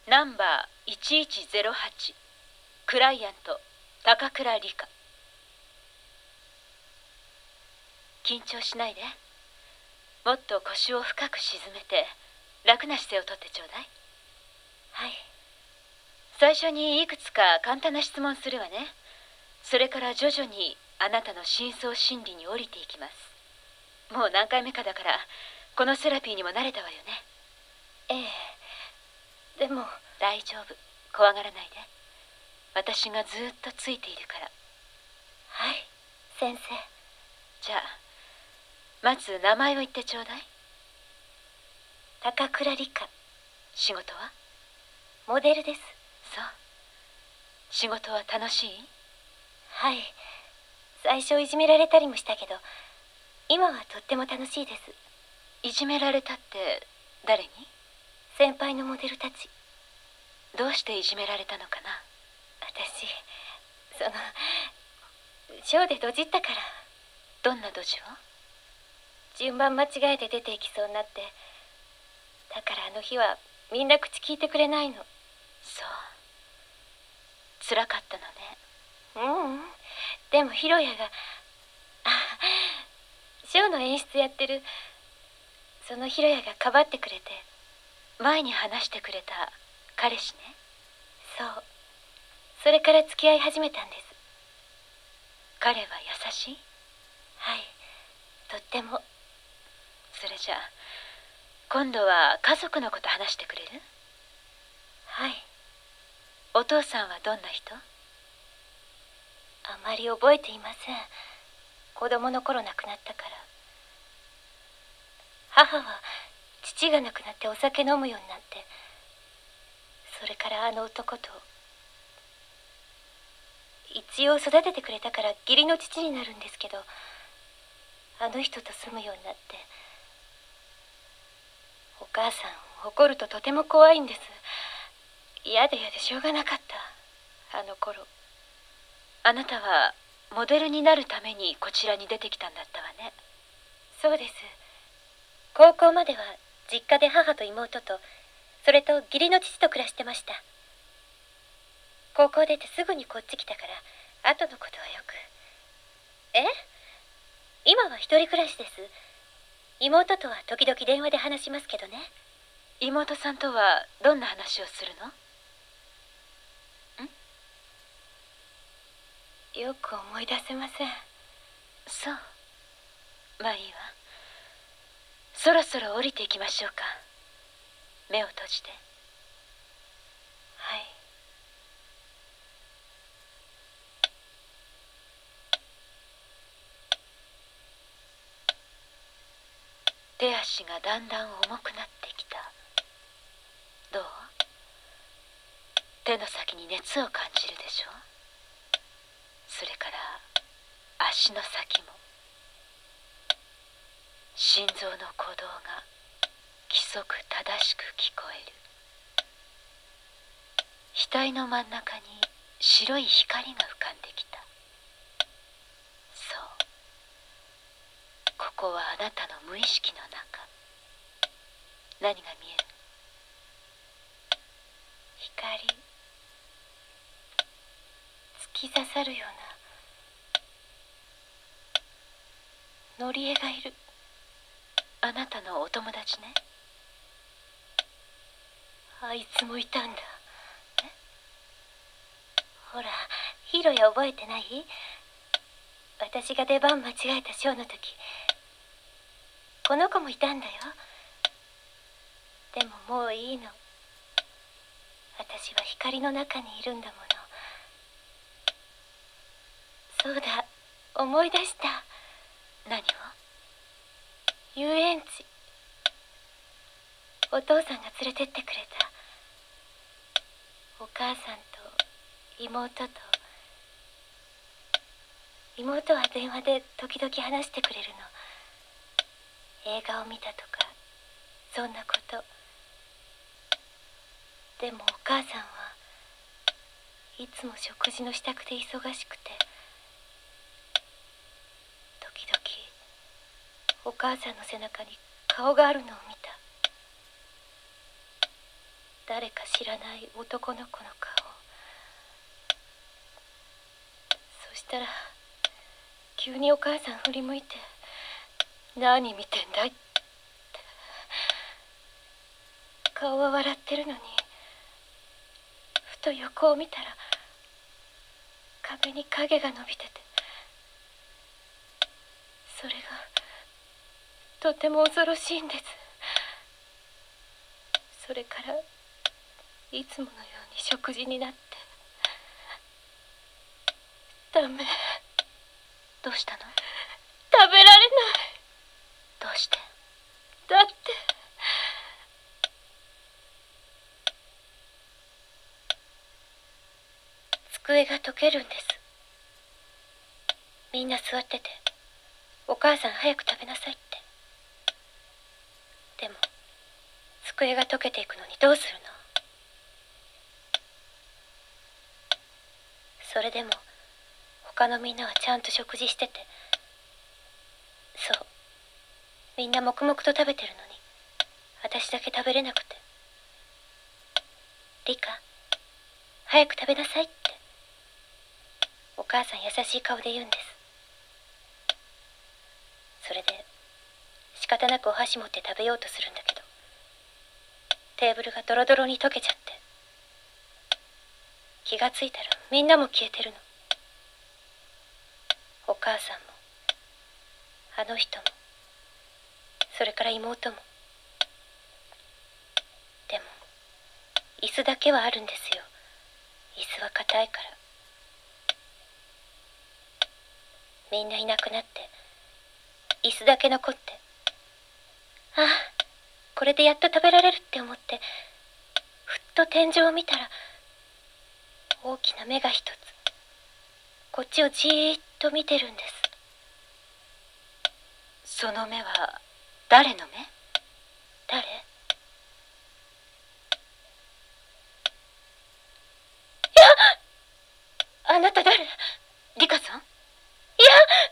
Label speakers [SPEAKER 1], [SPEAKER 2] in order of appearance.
[SPEAKER 1] ナンバー1108、クライアント高倉理香。緊張しないで。もっと腰を深く沈めて楽な姿勢をとってちょうだい。
[SPEAKER 2] はい。
[SPEAKER 1] 最初にいくつか簡単な質問するわね。それから徐々にあなたの深層心理に降りていきます。もう何回目かだからこのセラピーにも慣れたわよね。
[SPEAKER 2] ええ。でも
[SPEAKER 1] 大丈夫、怖がらないで。私がずっとついているから。
[SPEAKER 2] はい、先生。
[SPEAKER 1] じゃあまず名前を言ってちょうだい。
[SPEAKER 2] 高倉理香。
[SPEAKER 1] 仕事は？
[SPEAKER 2] モデルです。
[SPEAKER 1] そう。仕事は楽しい？
[SPEAKER 2] はい。最初いじめられたりもしたけど、今はとっても楽しいです。
[SPEAKER 1] いじめられたって誰に？
[SPEAKER 2] 先輩のモデルたち。
[SPEAKER 1] どうしていじめられたのかな？
[SPEAKER 2] 私、ショーでドジったから。
[SPEAKER 1] どんなドジを？
[SPEAKER 2] 順番間違えて出ていきそうになって。だからあの日はみんな口聞いてくれないの。
[SPEAKER 1] そう。辛かったのね。
[SPEAKER 2] でもヒロヤが、ショーの演出やってる、そのヒロヤがかばってくれて。
[SPEAKER 1] 前に話してくれた彼氏ね。
[SPEAKER 2] そう。それから付き合い始めたんです。
[SPEAKER 1] 彼は優しい？
[SPEAKER 2] はい、とっても。
[SPEAKER 1] それじゃあ今度は家族のこと話してくれる？
[SPEAKER 2] はい。
[SPEAKER 1] お父さんはどんな人？
[SPEAKER 2] あまり覚えていません。子供の頃亡くなったから。母は父が亡くなってお酒飲むようになって、それからあの男と。一応育ててくれたから義理の父になるんですけど、あの人と住むようになって。お母さん怒るととても怖いんです。嫌で嫌でしょうがなかった、あの頃。
[SPEAKER 1] あなたはモデルになるためにこちらに出てきたんだったわね。
[SPEAKER 2] そうです。高校までは実家で母と妹と、それと義理の父と暮らしてました。高校出てすぐにこっち来たから、後のことはよく。今は一人暮らしです。妹とは時々電話で話しますけどね。
[SPEAKER 1] 妹さんとはどんな話をするの？
[SPEAKER 2] よく思い出せません。
[SPEAKER 1] そう。まあいいわ。そろそろ降りていきましょうか。目を閉じて。
[SPEAKER 2] はい。
[SPEAKER 1] 手足がだんだん重くなってきた。どう？手の先に熱を感じるでしょ？それから足の先も。心臓の鼓動が規則正しく聞こえる。額の真ん中に白い光が浮かんできた。そう。ここはあなたの無意識の中。何が見える？
[SPEAKER 2] 光。突き刺さるような。のりえがいる。
[SPEAKER 1] あなたのお友達ね。
[SPEAKER 2] あいつもいたんだ。ほら、ヒロヤ覚えてない？私が出番間違えたショーの時、この子もいたんだよ。でももういいの。私は光の中にいるんだもの。そうだ、思い出した。
[SPEAKER 1] 何を？
[SPEAKER 2] 遊園地。お父さんが連れてってくれた。お母さんと妹と。妹は電話で時々話してくれるの。映画を見たとか、そんなこと。でもお母さんはいつも食事の支度で忙しくて、時々お母さんの背中に顔があるのを見た。 誰か知らない男の子の顔。そしたら急にお母さん振り向いて「何見てんだい」って。顔は笑ってるのに、ふと横を見たら壁に影が伸びてて、それがとても恐ろしいんです。それからいつものように食事になって。ダメ。
[SPEAKER 1] どうしたの？
[SPEAKER 2] 食べられない。
[SPEAKER 1] どうして？
[SPEAKER 2] だって机が溶けるんです。みんな座ってて、お母さん早く食べなさいって。でも机が溶けていくのにどうするの？それでも他のみんなはちゃんと食事してて、そう、みんな黙々と食べてるのに私だけ食べれなくて。リカ、早く食べなさいってお母さん優しい顔で言うんです。それで仕方なくお箸持って食べようとするんだけど、テーブルがドロドロに溶けちゃって、気がついたらみんなも消えてるの。お母さんもあの人も、それから妹も。でも椅子だけはあるんですよ。椅子は硬いから。みんないなくなって椅子だけ残って、ああ、これでやっと食べられるって思ってふっと天井を見たら、大きな目が一つこっちをじーっと見てるんです。
[SPEAKER 1] その目は誰の目？
[SPEAKER 2] 誰？あなた誰？
[SPEAKER 1] リカさん？
[SPEAKER 2] いや、